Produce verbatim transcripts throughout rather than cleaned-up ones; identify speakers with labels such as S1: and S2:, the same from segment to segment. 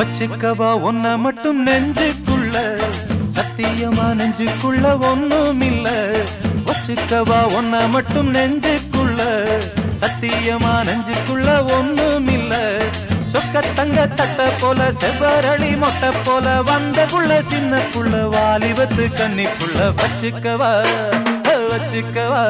S1: வச்சுக்கவா ஒன்ன மட்டும் நெஞ்சுக்குள்ள, சத்தியமா நெஞ்சுக்குள்ள ஒண்ணும் இல்ல. வச்சுக்கவா ஒன்ன மட்டும் நெஞ்சுக்குள்ள, சத்தியமா நெஞ்சுக்குள்ள ஒண்ணும் இல்ல. சொக்க தங்க தட்ட போல செவ்வரளி மொட்டை போல வந்த புள்ள சின்ன புள்ள வாலிபத்து கன்னிக்குள்ள. வச்சுக்கவா வச்சுக்கவா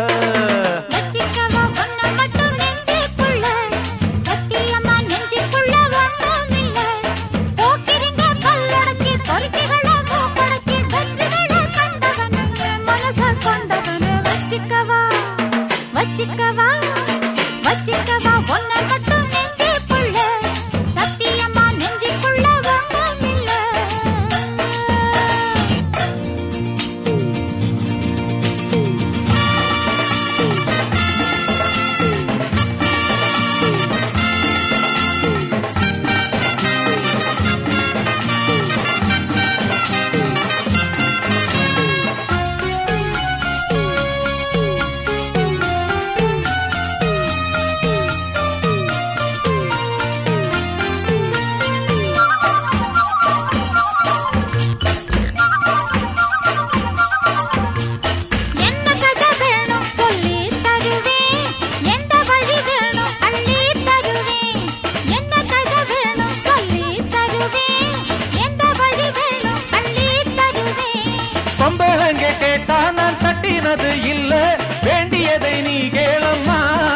S2: வச்சிக்கவா வச்சிக்கவா ஒன்ன மட்டும் நெஞ்சுக்குள்ள, சத்தியமா நெஞ்சுக்குள்ள ஒண்ணும் இல்ல.
S1: கேட்டா நான் தட்டினது இல்ல, வேண்டியதை நீ கேளம்மா.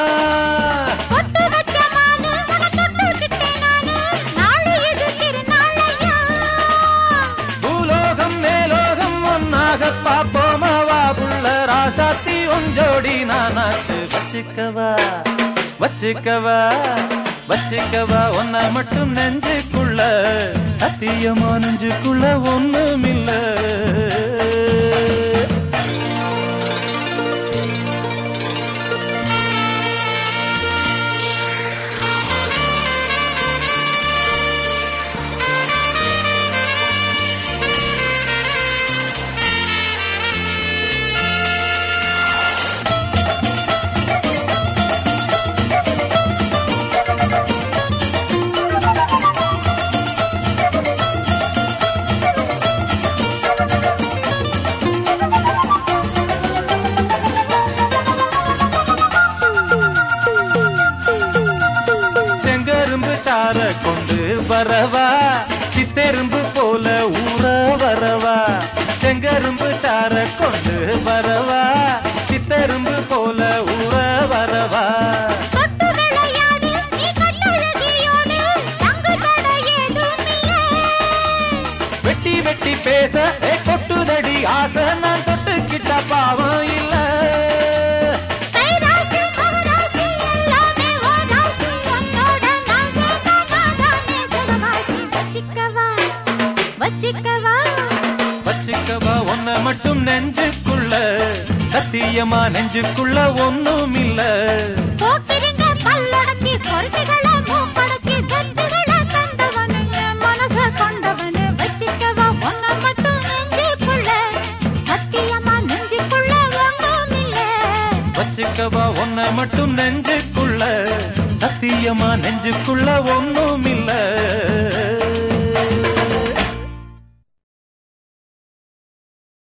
S1: பூலோகம் மேலோகம் ஒன்னாக பாப்போமா வா புள்ள ராசாத்தி ஒஞ்சோடி நானாச்சு. வச்சுக்கவா வச்சுக்கவா வச்சுக்கவா ஒன்ன மட்டும் நெஞ்சுக்குள்ள, சத்தியமா நெஞ்சுக்குள்ள ஒண்ணும் இல்ல. சார கொண்டு வரவா, சித்தெரும்பு போல ஊற வரவா. செங்கரும்பு சார கொண்டு வரவா, சித்தெரும்பு போல ஊற வரவா. வெட்டி வெட்டி பேச கொட்டுதடி ஆசை, நான் தொட்டுக்கிட்ட பாவம் இல்ல. வச்சுக்கவா ஒன்ன மட்டும் நெஞ்சுக்குள்ள, சத்தியமா நெஞ்சுக்குள்ள ஒண்ணும் இல்ல. வச்சுக்கவா ஒன்ன மட்டும் நெஞ்சுக்குள்ள, சத்தியமா நெஞ்சுக்குள்ள ஒண்ணும் இல்ல.